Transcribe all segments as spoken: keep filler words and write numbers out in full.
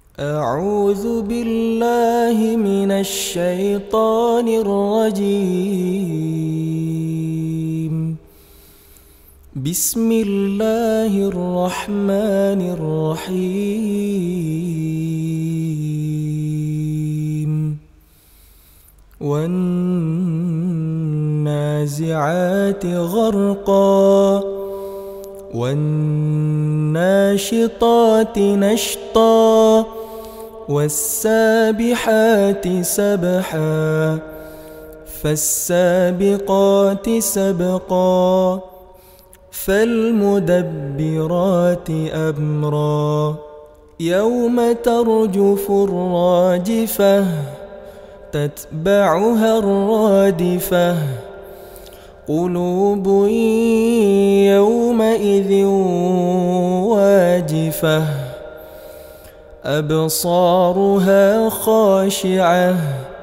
أعوذ بالله من الشيطان الرجيم. بسم الله الرحمن الرحيم. والنازعات غرقا والناشطات نشطا والسابحات سبحا فالسابقات سبقا فالمدبرات أمرا يوم ترجف الراجفة تتبعها الرادفة قلوب يومئذ واجفة أبصارها خاشعة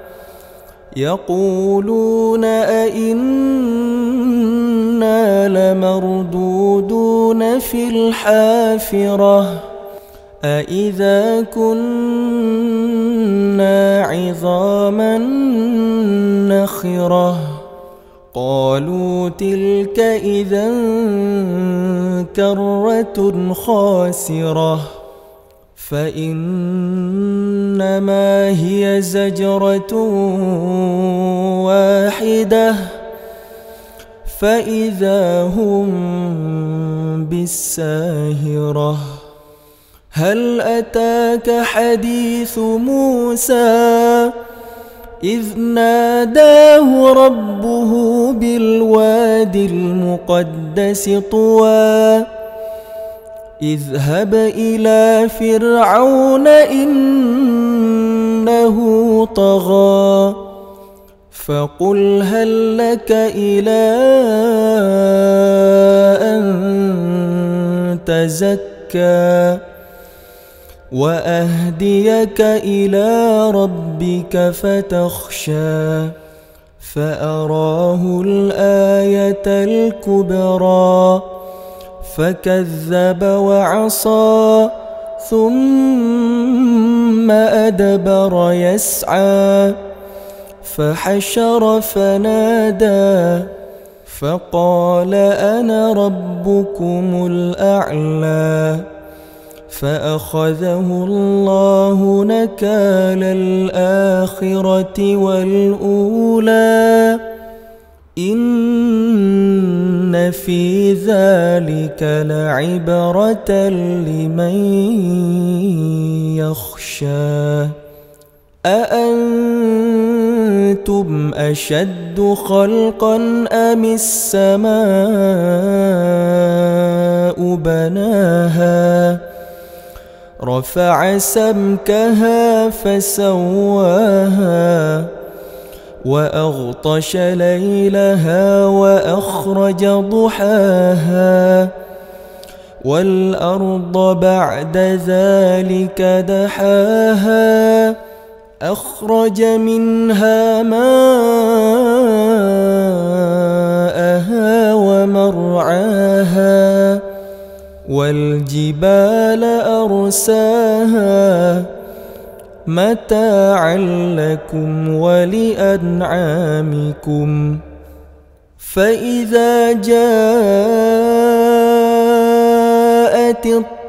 يقولون أئنا لمردودون في الحافرة أئذا كنا عظاما نخرة قالوا تلك إذا كرة خاسرة فإنما هي زجرة واحدة فإذا هم بالساهرة هل أتاك حديث موسى إذ ناداه ربه بالواد المقدس طوى اذهب إلى فرعون إنه طغى فقل هل لك إلى أن تزكى وأهديك إلى ربك فتخشى فأراه الآية الكبرى فكذب وعصى ثم أدبر يسعى فحشر فنادى فقال أنا ربكم الأعلى فأخذه الله نكال الآخرة والأولى إن في ذلك لعبرة لمن يخشى أأنتم أشد خلقا أم السماء بناها رفع سمكها فسواها وأغطش ليلها وأخرج ضحاها والأرض بعد ذلك دحاها أخرج منها ماءها ومرعاها والجبال أرساها متاعا لكم ولأنعامكم فإذا جاءت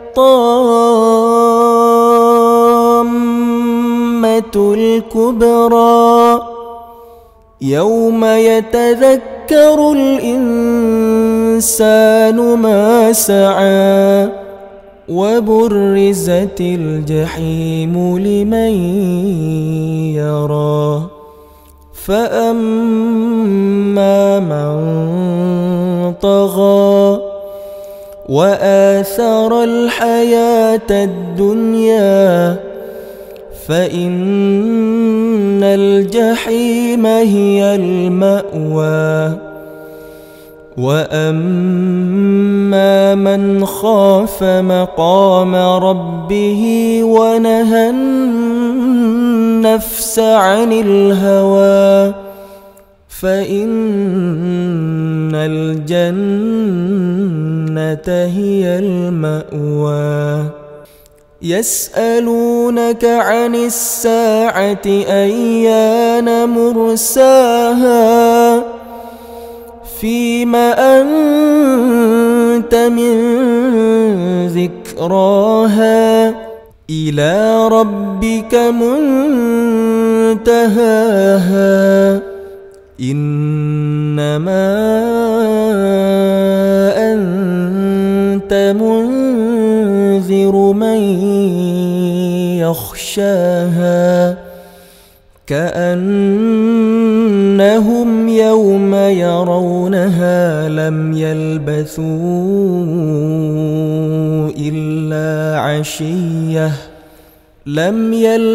الطامة الكبرى يوم يتذكر الإنسان ما سعى وبرزت الجحيم لمن يرى فأما من طغى وآثر الحياة الدنيا فإن الجحيم هي المأوى وأما من خاف مقام ربه ونهى النفس عن الهوى فإن الجنة هي المأوى يسألونك عن الساعة أيان مرساها فيم أنت من ذكراها إلى ربك منتهاها إنما أنت منذر من يخشاها كأنهم يوم يرونها لم يلبثوا إلا عشية لم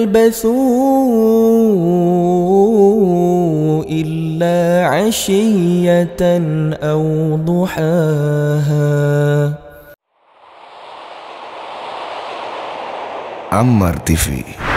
يلبثوا إلا عشية أو ضحاها. Ammar T V.